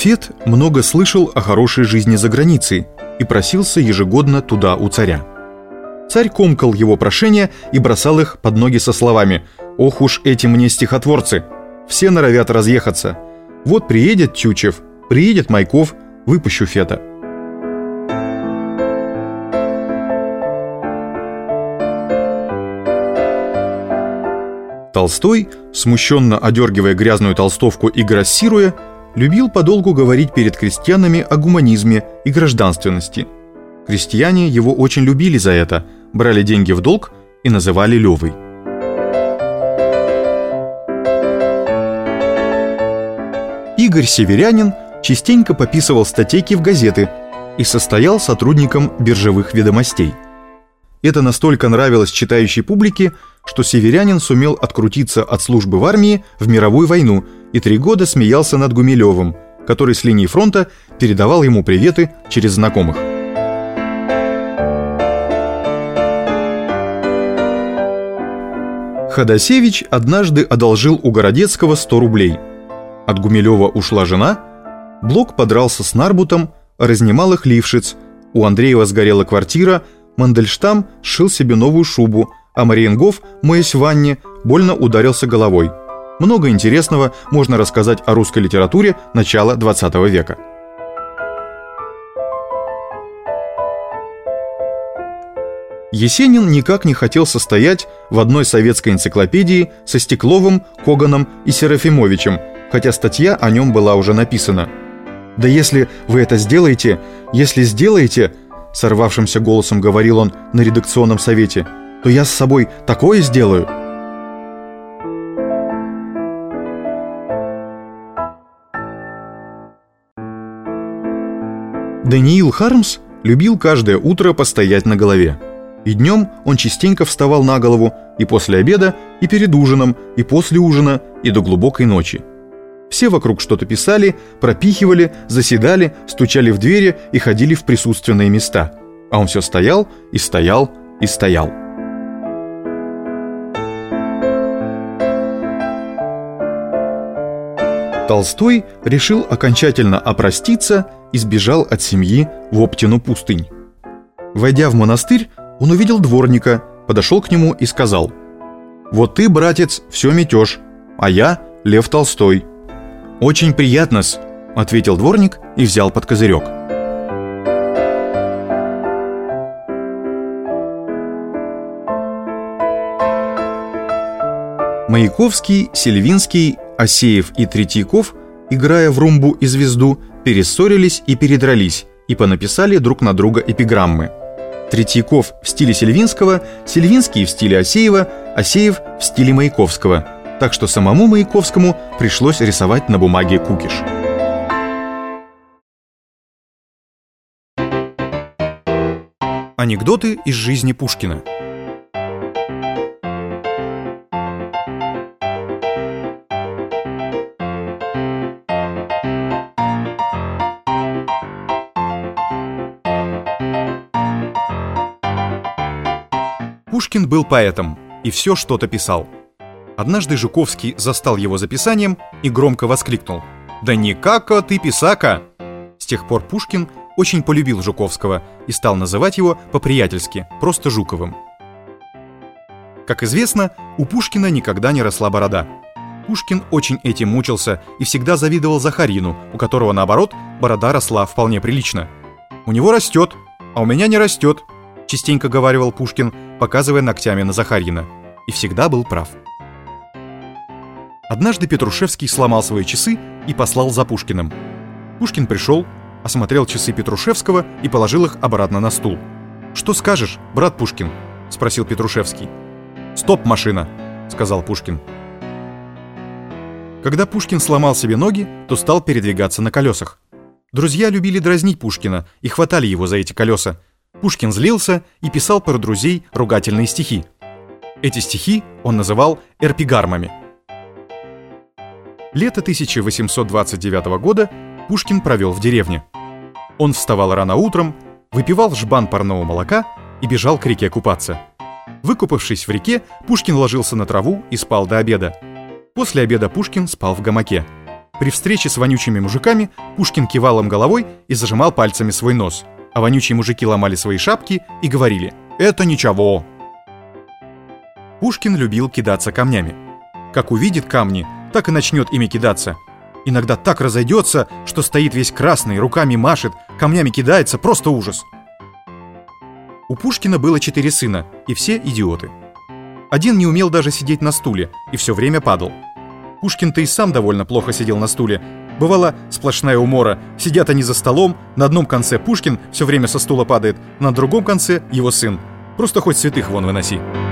Фет много слышал о хорошей жизни за границей и просился ежегодно туда у царя. Царь комкал его прошения и бросал их под ноги со словами: «Ох уж эти мне стихотворцы! Все норовят разъехаться. Вот приедет Тютчев, приедет Майков, выпущу Фета». Толстой, смущенно одергивая грязную толстовку и грассируя, любил подолгу говорить перед крестьянами о гуманизме и гражданственности. Крестьяне его очень любили за это, брали деньги в долг и называли Левой. Игорь Северянин частенько пописывал статейки в газеты и состоял сотрудником биржевых ведомостей. Это настолько нравилось читающей публике, что Северянин сумел открутиться от службы в армии в мировую войну и 3 года смеялся над Гумилевым, который с линии фронта передавал ему приветы через знакомых. Ходосевич однажды одолжил у Городецкого 100 рублей. От Гумилева ушла жена, Блок подрался с Нарбутом, разнимал их Лившиц, у Андреева сгорела квартира, Мандельштам сшил себе новую шубу, а Мариенгоф, моясь в ванне, больно ударился головой. Много интересного можно рассказать о русской литературе начала XX века. Есенин никак не хотел состоять в одной советской энциклопедии со Стекловым, Коганом и Серафимовичем, хотя статья о нем была уже написана. «Да если вы это сделаете, если сделаете», — сорвавшимся голосом говорил он на редакционном совете, «то я с собой такое сделаю». Даниил Хармс любил каждое утро постоять на голове. И днем он частенько вставал на голову и после обеда, и перед ужином, и после ужина, и до глубокой ночи. Все вокруг что-то писали, пропихивали, заседали, стучали в двери и ходили в присутственные места. А он все стоял и стоял и стоял. Толстой решил окончательно опроститься и сбежал от семьи в Оптину пустынь. Войдя в монастырь, он увидел дворника, подошел к нему и сказал: «Вот ты, братец, все метешь, а я Лев Толстой». «Очень приятно-с», — ответил дворник и взял под козырек. Маяковский, Сильвинский, Асеев и Третьяков, играя в румбу и звезду, перессорились и передрались, и понаписали друг на друга эпиграммы. Третьяков в стиле Сильвинского, Сильвинский в стиле Асеева, Асеев в стиле Маяковского, так что самому Маяковскому пришлось рисовать на бумаге кукиш. Анекдоты из жизни Пушкина. Пушкин был поэтом и все что-то писал. Однажды Жуковский застал его за писанием и громко воскликнул: «Да никако ты писака!» С тех пор Пушкин очень полюбил Жуковского и стал называть его по-приятельски, просто Жуковым. Как известно, у Пушкина никогда не росла борода. Пушкин очень этим мучился и всегда завидовал Захарину, у которого, наоборот, борода росла вполне прилично. «У него растет, а у меня не растет», — частенько говаривал Пушкин, показывая ногтями на Захарина. И всегда был прав. Однажды Петрушевский сломал свои часы и послал за Пушкиным. Пушкин пришел, осмотрел часы Петрушевского и положил их обратно на стул. «Что скажешь, брат Пушкин?» — спросил Петрушевский. «Стоп, машина!» — сказал Пушкин. Когда Пушкин сломал себе ноги, то стал передвигаться на колесах. Друзья любили дразнить Пушкина и хватали его за эти колеса. Пушкин злился и писал про друзей ругательные стихи. Эти стихи он называл эрпигармами. Лето 1829 года Пушкин провел в деревне. Он вставал рано утром, выпивал жбан парного молока и бежал к реке купаться. Выкупавшись в реке, Пушкин ложился на траву и спал до обеда. После обеда Пушкин спал в гамаке. При встрече с вонючими мужиками Пушкин кивал им головой и зажимал пальцами свой нос, а вонючие мужики ломали свои шапки и говорили: «Это ничего». Пушкин любил кидаться камнями. Как увидит камни, так и начнет ими кидаться. Иногда так разойдется, что стоит весь красный, руками машет, камнями кидается, просто ужас. У Пушкина было 4 сына, и все идиоты. Один не умел даже сидеть на стуле и все время падал. Пушкин-то и сам довольно плохо сидел на стуле. Бывала сплошная умора. Сидят они за столом, на одном конце Пушкин все время со стула падает, на другом конце его сын. Просто хоть святых вон выноси.